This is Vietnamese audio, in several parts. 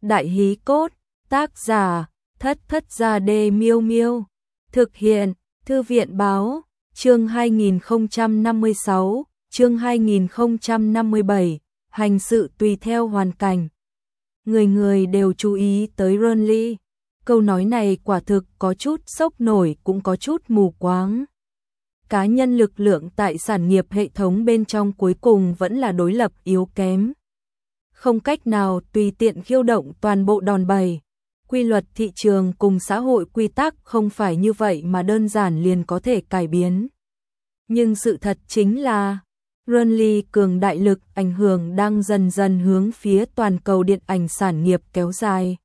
Đại hí cốt, tác giả, Thất Thất Gia Đê Miêu Miêu. Thực hiện, Thư viện báo, chương 2056, chương 2057, hành sự tùy theo hoàn cảnh. Người người đều chú ý tới Renly. Câu nói này quả thực có chút sốc nổi cũng có chút mù quáng. Cá nhân lực lượng tại sản nghiệp hệ thống bên trong cuối cùng vẫn là đối lập yếu kém. Không cách nào tùy tiện khiêu động toàn bộ đòn bẩy. Quy luật thị trường cùng xã hội quy tắc không phải như vậy mà đơn giản liền có thể cải biến. Nhưng sự thật chính là Renly cường đại lực ảnh hưởng đang dần dần hướng phía toàn cầu điện ảnh sản nghiệp kéo dài.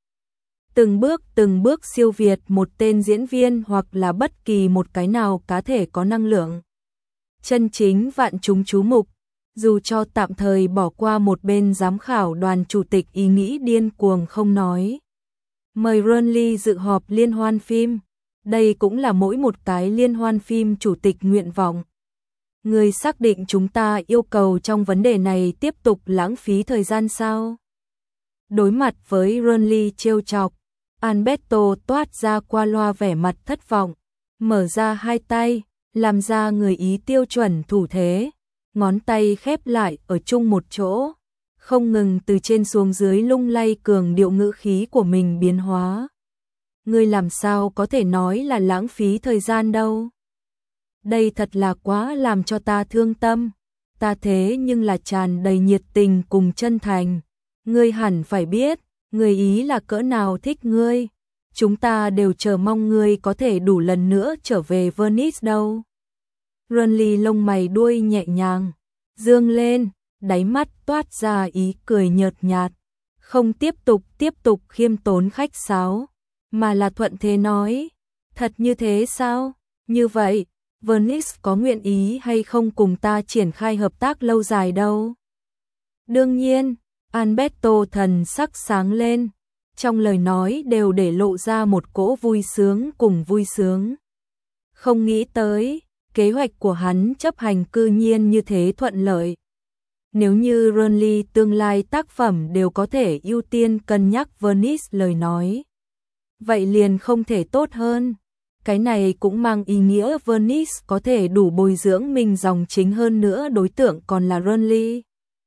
Từng bước siêu việt một tên diễn viên hoặc là bất kỳ một cái nào cá thể có năng lượng. Chân chính vạn chúng chú mục, dù cho tạm thời bỏ qua một bên giám khảo đoàn chủ tịch ý nghĩ điên cuồng không nói. Mời Renly dự họp liên hoan phim, đây cũng là mỗi một cái liên hoan phim chủ tịch nguyện vọng. Người xác định chúng ta yêu cầu trong vấn đề này tiếp tục lãng phí thời gian sao? Đối mặt với Renly trêu chọc, Alberto toát ra qua loa vẻ mặt thất vọng, mở ra hai tay, làm ra người Ý tiêu chuẩn thủ thế, ngón tay khép lại ở chung một chỗ, không ngừng từ trên xuống dưới lung lay cường điệu ngữ khí của mình biến hóa. Ngươi làm sao có thể nói là lãng phí thời gian đâu? Đây thật là quá làm cho ta thương tâm, ta thế nhưng là tràn đầy nhiệt tình cùng chân thành. Ngươi hẳn phải biết, người Ý là cỡ nào thích ngươi. Chúng ta đều chờ mong ngươi có thể đủ lần nữa trở về Venice đâu. Renly lông mày đuôi nhẹ nhàng dương lên, đáy mắt toát ra ý cười nhợt nhạt, không tiếp tục khiêm tốn khách sáo, mà là thuận thế nói, thật như thế sao? Như vậy, Venice có nguyện ý hay không cùng ta triển khai hợp tác lâu dài đâu? Đương nhiên, Alberto thần sắc sáng lên, trong lời nói đều để lộ ra một cỗ vui sướng cùng vui sướng. Không nghĩ tới, kế hoạch của hắn chấp hành cư nhiên như thế thuận lợi. Nếu như Renly tương lai tác phẩm đều có thể ưu tiên cân nhắc Venice lời nói, vậy liền không thể tốt hơn. Cái này cũng mang ý nghĩa Venice có thể đủ bồi dưỡng mình dòng chính hơn nữa, đối tượng còn là Renly.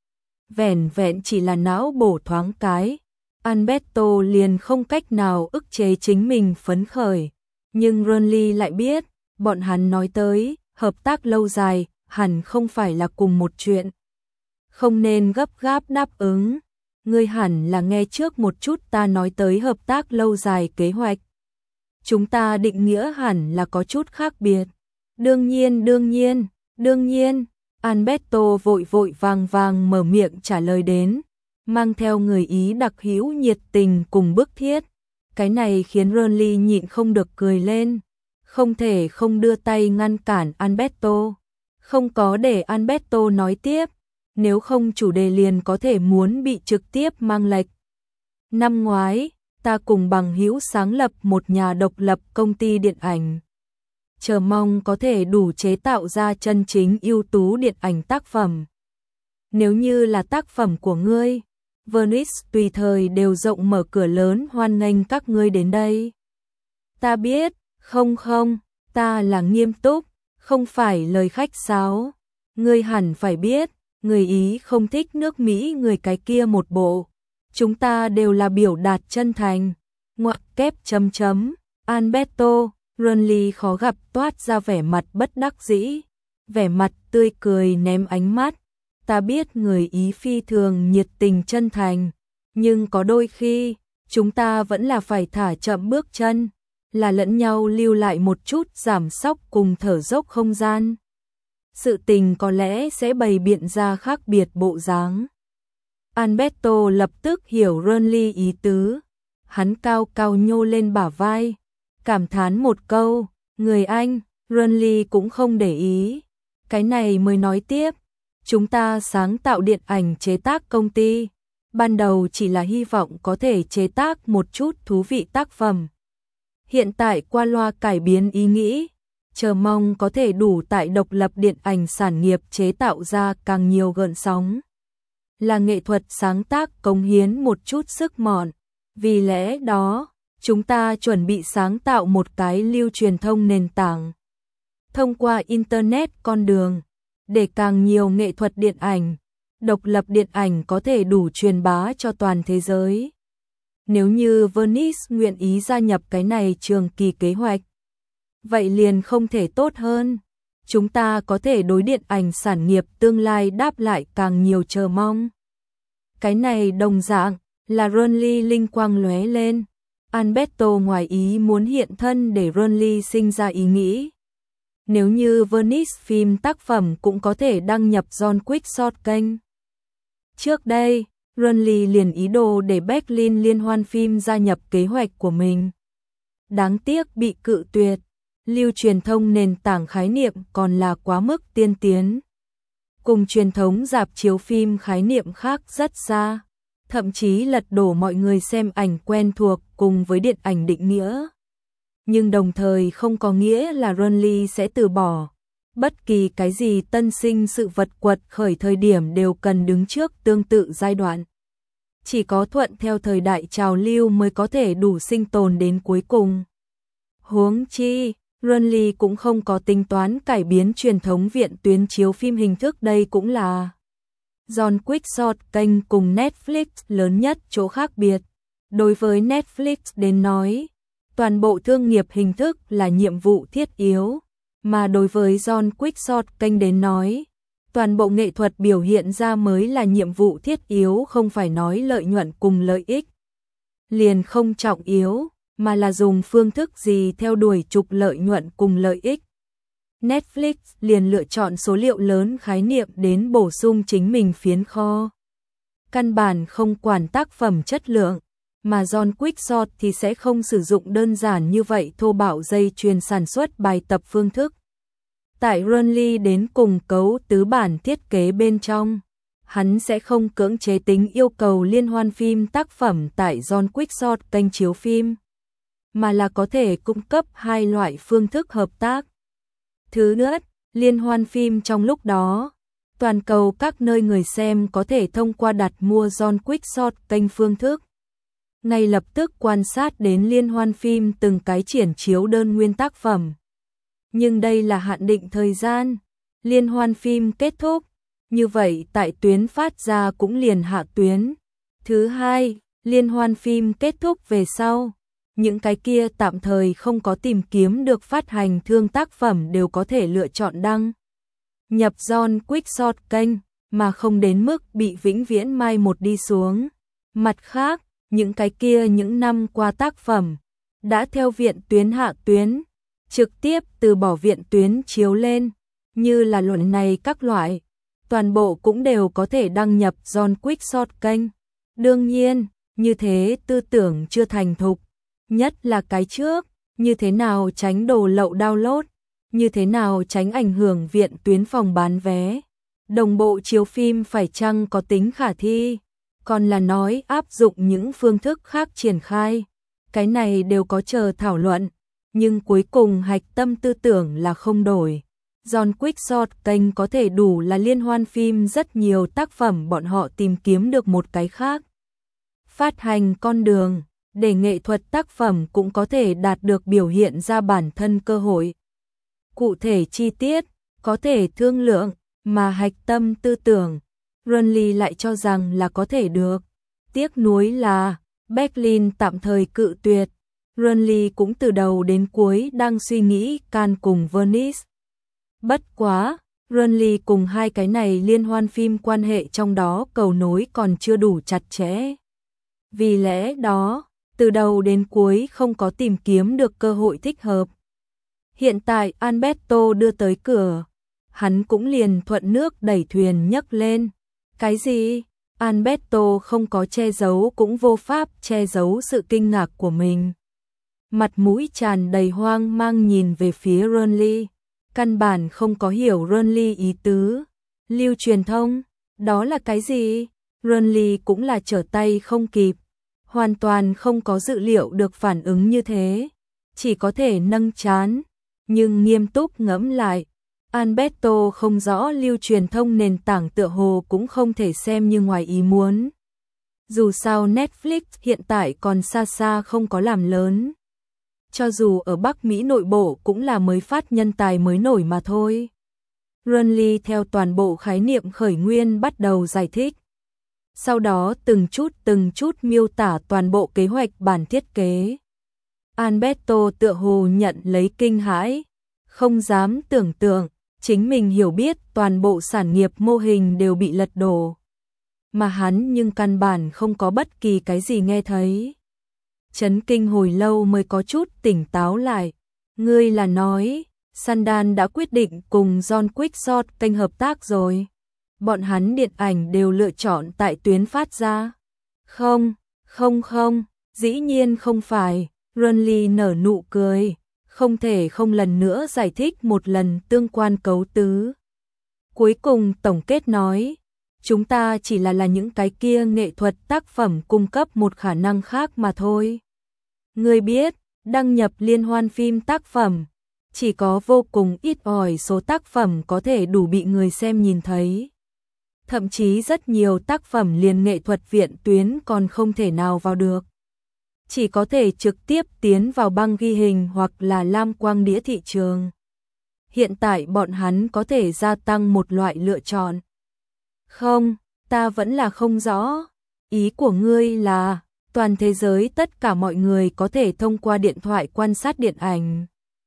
Vẻn vẹn chỉ là não bổ thoáng cái, Alberto liền không cách nào ức chế chính mình phấn khởi. Nhưng Renly lại biết, bọn hắn nói tới hợp tác lâu dài hẳn không phải là cùng một chuyện. Không nên gấp gáp đáp ứng, ngươi hẳn là nghe trước một chút ta nói tới hợp tác lâu dài kế hoạch. Chúng ta định nghĩa hẳn là có chút khác biệt. Đương nhiên, Alberto vội vàng mở miệng trả lời đến, mang theo người Ý đặc hữu nhiệt tình cùng bức thiết. Cái này khiến Renly nhịn không được cười lên, không thể không đưa tay ngăn cản Alberto, không có để Alberto nói tiếp, nếu không chủ đề liền có thể muốn bị trực tiếp mang lệch. Năm ngoái, ta cùng bằng hữu sáng lập một nhà độc lập công ty điện ảnh. Chờ mong có thể đủ chế tạo ra chân chính ưu tú điện ảnh tác phẩm. Nếu như là tác phẩm của ngươi, Venice tùy thời đều rộng mở cửa lớn hoan nghênh các ngươi đến đây. Ta biết, không, ta là nghiêm túc, không phải lời khách sáo. Ngươi hẳn phải biết, người Ý không thích nước Mỹ người cái kia một bộ. Chúng ta đều là biểu đạt chân thành. Ngoặc kép chấm chấm, Alberto, Renly khó gặp toát ra vẻ mặt bất đắc dĩ, vẻ mặt tươi cười ném ánh mắt. Ta biết người Ý phi thường nhiệt tình chân thành, nhưng có đôi khi, chúng ta vẫn là phải thả chậm bước chân, là lẫn nhau lưu lại một chút giảm sóc cùng thở dốc không gian. Sự tình có lẽ sẽ bày biện ra khác biệt bộ dáng. Alberto lập tức hiểu Renly ý tứ, hắn cao cao nhô lên bả vai, cảm thán một câu, người Anh. Renly cũng không để ý, cái này mới nói tiếp, chúng ta sáng tạo điện ảnh chế tác công ty, ban đầu chỉ là hy vọng có thể chế tác một chút thú vị tác phẩm. Hiện tại qua loa cải biến ý nghĩ, chờ mong có thể đủ tại độc lập điện ảnh sản nghiệp chế tạo ra càng nhiều gợn sóng. Là nghệ thuật sáng tác cống hiến một chút sức mọn, Vì lẽ đó, chúng ta chuẩn bị sáng tạo một cái lưu truyền thông nền tảng thông qua Internet con đường, để càng nhiều nghệ thuật điện ảnh, độc lập điện ảnh có thể đủ truyền bá cho toàn thế giới. Nếu như Venice nguyện ý gia nhập cái này trường kỳ kế hoạch, vậy liền không thể tốt hơn. Chúng ta có thể đối điện ảnh sản nghiệp tương lai đáp lại càng nhiều chờ mong. Cái này đồng dạng là Rönli linh quang lóe lên. Alberto ngoài ý muốn hiện thân để Rönli sinh ra ý nghĩ. Nếu như Venice phim tác phẩm cũng có thể đăng nhập John Quixote kênh. Trước đây, Rönli liền ý đồ để Berlin liên hoan phim gia nhập kế hoạch của mình. Đáng tiếc bị cự tuyệt. Lưu truyền thông nền tảng khái niệm còn là quá mức tiên tiến. Cùng truyền thống rạp chiếu phim khái niệm khác rất xa. Thậm chí lật đổ mọi người xem ảnh quen thuộc cùng với điện ảnh định nghĩa. Nhưng đồng thời không có nghĩa là Rönli sẽ từ bỏ. Bất kỳ cái gì tân sinh sự vật quật khởi thời điểm đều cần đứng trước tương tự giai đoạn. Chỉ có thuận theo thời đại trào lưu mới có thể đủ sinh tồn đến cuối cùng. Huống chi, Rönli cũng không có tính toán cải biến truyền thống viện tuyến chiếu phim hình thức, đây cũng là John Quixote kênh cùng Netflix lớn nhất chỗ khác biệt. Đối với Netflix đến nói, toàn bộ thương nghiệp hình thức là nhiệm vụ thiết yếu, mà đối với John Quixote kênh đến nói, toàn bộ nghệ thuật biểu hiện ra mới là nhiệm vụ thiết yếu, không phải nói lợi nhuận cùng lợi ích liền không trọng yếu, mà là dùng phương thức gì theo đuổi trục lợi nhuận cùng lợi ích. Netflix liền lựa chọn số liệu lớn khái niệm đến bổ sung chính mình phiến kho. Căn bản không quản tác phẩm chất lượng, mà John Quixote thì sẽ không sử dụng đơn giản như vậy thô bạo dây chuyền sản xuất bài tập phương thức. Tại Rönli đến cùng cấu tứ bản thiết kế bên trong, hắn sẽ không cưỡng chế tính yêu cầu liên hoan phim tác phẩm tại John Quixote kênh chiếu phim, mà là có thể cung cấp hai loại phương thức hợp tác. Thứ nhất, liên hoan phim trong lúc đó, toàn cầu các nơi người xem có thể thông qua đặt mua John Quixote kênh phương thức, ngay lập tức quan sát đến liên hoan phim từng cái triển chiếu đơn nguyên tác phẩm. Nhưng đây là hạn định thời gian, liên hoan phim kết thúc, như vậy tại tuyến phát ra cũng liền hạ tuyến. Thứ hai, liên hoan phim kết thúc về sau, những cái kia tạm thời không có tìm kiếm được phát hành thương tác phẩm đều có thể lựa chọn đăng nhập John Quixote kênh, mà không đến mức bị vĩnh viễn mai một đi xuống. Mặt khác, những cái kia những năm qua tác phẩm đã theo viện tuyến hạ tuyến, trực tiếp từ bỏ viện tuyến chiếu lên, như là luận này các loại, toàn bộ cũng đều có thể đăng nhập John Quixote kênh. Đương nhiên, như thế tư tưởng chưa thành thục, nhất là cái trước, như thế nào tránh đồ lậu download, như thế nào tránh ảnh hưởng viện tuyến phòng bán vé, đồng bộ chiếu phim phải chăng có tính khả thi, còn là nói áp dụng những phương thức khác triển khai, cái này đều có chờ thảo luận, nhưng cuối cùng hạch tâm tư tưởng là không đổi. John Quixote kênh có thể đủ là liên hoan phim rất nhiều tác phẩm bọn họ tìm kiếm được một cái khác. Phát hành con đường, để nghệ thuật tác phẩm cũng có thể đạt được biểu hiện ra bản thân cơ hội. Cụ thể chi tiết, có thể thương lượng, mà hạch tâm tư tưởng, Rönli lại cho rằng là có thể được. Tiếc nuối là, Berlin tạm thời cự tuyệt. Rönli cũng từ đầu đến cuối đang suy nghĩ can cùng Venice. Bất quá, Rönli cùng hai cái này liên hoan phim quan hệ trong đó cầu nối còn chưa đủ chặt chẽ. Vì lẽ đó, từ đầu đến cuối không có tìm kiếm được cơ hội thích hợp. Hiện tại Alberto đưa tới cửa, hắn cũng liền thuận nước đẩy thuyền nhấc lên. Cái gì? Alberto không có che giấu cũng vô pháp che giấu sự kinh ngạc của mình. Mặt mũi tràn đầy hoang mang nhìn về phía Rönli, căn bản không có hiểu Rönli ý tứ. Lưu truyền thông, đó là cái gì? Rönli cũng là trở tay không kịp, hoàn toàn không có dự liệu được phản ứng như thế, chỉ có thể nâng trán, nhưng nghiêm túc ngẫm lại, Alberto không rõ lưu truyền thông nền tảng tựa hồ cũng không thể xem như ngoài ý muốn. Dù sao Netflix hiện tại còn xa xa không có làm lớn. Cho dù ở Bắc Mỹ nội bộ cũng là mới phát nhân tài mới nổi mà thôi. Runley theo toàn bộ khái niệm khởi nguyên bắt đầu giải thích. Sau đó từng chút miêu tả toàn bộ kế hoạch bản thiết kế. Alberto tựa hồ nhận lấy kinh hãi, không dám tưởng tượng, chính mình hiểu biết toàn bộ sản nghiệp mô hình đều bị lật đổ. Mà hắn nhưng căn bản không có bất kỳ cái gì nghe thấy. Chấn kinh hồi lâu mới có chút tỉnh táo lại. Ngươi là nói, Sandan đã quyết định cùng John Quickshot kênh hợp tác rồi. Bọn hắn điện ảnh đều lựa chọn tại tuyến phát ra. Không, dĩ nhiên không phải. Runley nở nụ cười, không thể không lần nữa giải thích một lần tương quan cấu tứ. Cuối cùng tổng kết nói, chúng ta chỉ là những cái kia nghệ thuật tác phẩm cung cấp một khả năng khác mà thôi. Ngươi biết, đăng nhập liên hoan phim tác phẩm, chỉ có vô cùng ít ỏi số tác phẩm có thể đủ bị người xem nhìn thấy. Thậm chí rất nhiều tác phẩm liền nghệ thuật viện tuyến còn không thể nào vào được. Chỉ có thể trực tiếp tiến vào băng ghi hình hoặc là lam quang đĩa thị trường. Hiện tại bọn hắn có thể gia tăng một loại lựa chọn. Không, ta vẫn là không rõ. Ý của ngươi là, toàn thế giới tất cả mọi người có thể thông qua điện thoại quan sát điện ảnh.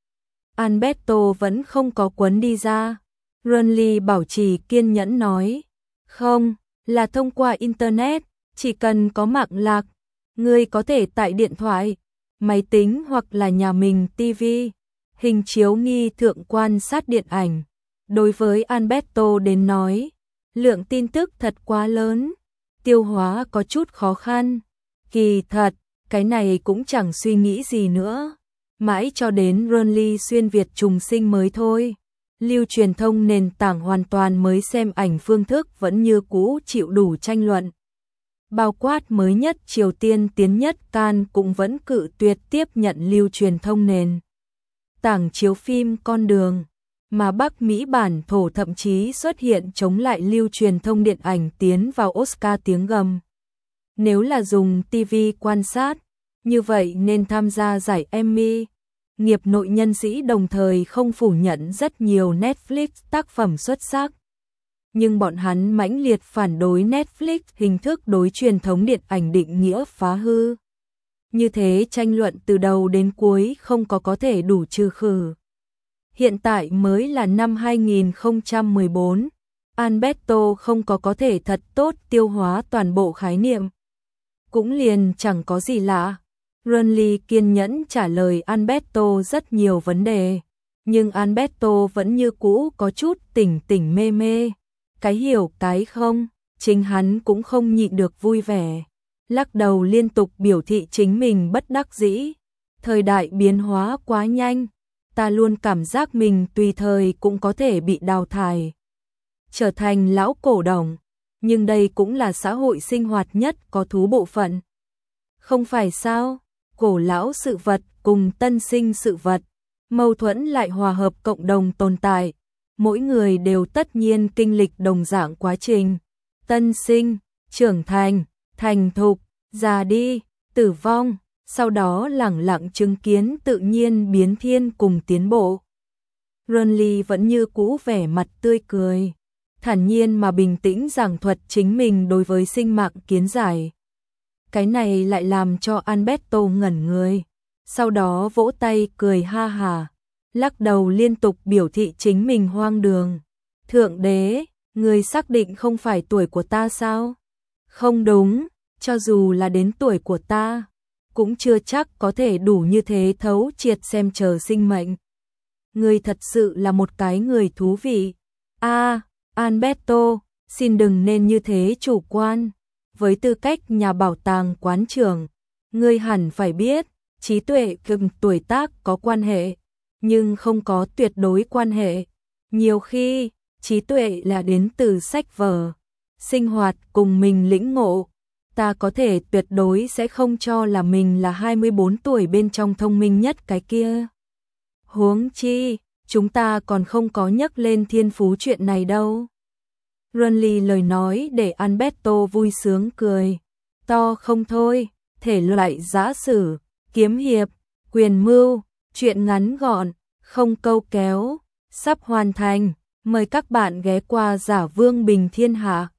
Alberto vẫn không có cuốn đi ra. Runley bảo trì kiên nhẫn nói. Không, là thông qua Internet, chỉ cần có mạng lạc. Ngươi có thể tại điện thoại, máy tính hoặc là nhà mình TV, hình chiếu nghi thượng quan sát điện ảnh. Đối với Alberto đến nói, lượng tin tức thật quá lớn, tiêu hóa có chút khó khăn. Kỳ thật, cái này cũng chẳng suy nghĩ gì nữa. Mãi cho đến Runley xuyên Việt trùng sinh mới thôi. Lưu truyền thông nền tảng hoàn toàn mới xem ảnh phương thức vẫn như cũ chịu đủ tranh luận. Bao quát mới nhất Triều Tiên tiến nhất Can cũng vẫn cự tuyệt tiếp nhận lưu truyền thông nền tảng chiếu phim con đường, mà Bắc Mỹ bản thổ thậm chí xuất hiện chống lại lưu truyền thông điện ảnh tiến vào Oscar tiếng gầm. Nếu là dùng TV quan sát, như vậy nên tham gia giải Emmy. Nghiệp nội nhân sĩ đồng thời không phủ nhận rất nhiều Netflix tác phẩm xuất sắc. Nhưng bọn hắn mãnh liệt phản đối Netflix hình thức đối truyền thống điện ảnh định nghĩa phá hư. Như thế tranh luận từ đầu đến cuối không có thể đủ trừ khử. Hiện tại mới là năm 2014, Alberto không có thể thật tốt tiêu hóa toàn bộ khái niệm. Cũng liền chẳng có gì lạ. Runley kiên nhẫn trả lời Alberto rất nhiều vấn đề, nhưng Alberto vẫn như cũ có chút tỉnh mê mê. Cái hiểu cái không, chính hắn cũng không nhịn được vui vẻ. Lắc đầu liên tục biểu thị chính mình bất đắc dĩ. Thời đại biến hóa quá nhanh, ta luôn cảm giác mình tùy thời cũng có thể bị đào thải, trở thành lão cổ đồng. Nhưng đây cũng là xã hội sinh hoạt nhất có thú bộ phận. Không phải sao, cổ lão sự vật cùng tân sinh sự vật, mâu thuẫn lại hòa hợp cộng đồng tồn tại. Mỗi người đều tất nhiên kinh lịch đồng dạng quá trình. Tân sinh, trưởng thành, thành thục, già đi, tử vong, sau đó lẳng lặng chứng kiến tự nhiên biến thiên cùng tiến bộ. Runley vẫn như cũ vẻ mặt tươi cười, thản nhiên mà bình tĩnh giảng thuật chính mình đối với sinh mạng kiến giải. Cái này lại làm cho Alberto ngẩn người, sau đó vỗ tay cười ha hà, lắc đầu liên tục biểu thị chính mình hoang đường. Thượng đế, người xác định không phải tuổi của ta sao? Không đúng, cho dù là đến tuổi của ta, cũng chưa chắc có thể đủ như thế thấu triệt xem chờ sinh mệnh. Người thật sự là một cái người thú vị. Alberto, xin đừng nên như thế chủ quan. Với tư cách nhà bảo tàng quán trưởng, ngươi hẳn phải biết, trí tuệ cùng tuổi tác có quan hệ, nhưng không có tuyệt đối quan hệ. Nhiều khi, trí tuệ là đến từ sách vở, sinh hoạt cùng mình lĩnh ngộ. Ta có thể tuyệt đối sẽ không cho là mình là 24 tuổi bên trong thông minh nhất cái kia. Huống chi, chúng ta còn không có nhắc lên thiên phú chuyện này đâu. Runley lời nói để Alberto vui sướng cười. to không thôi, thể loại giã sử, kiếm hiệp, quyền mưu, truyện ngắn gọn, không câu kéo, sắp hoàn thành. Mời các bạn ghé qua Giả Vương Bình Thiên Hạ.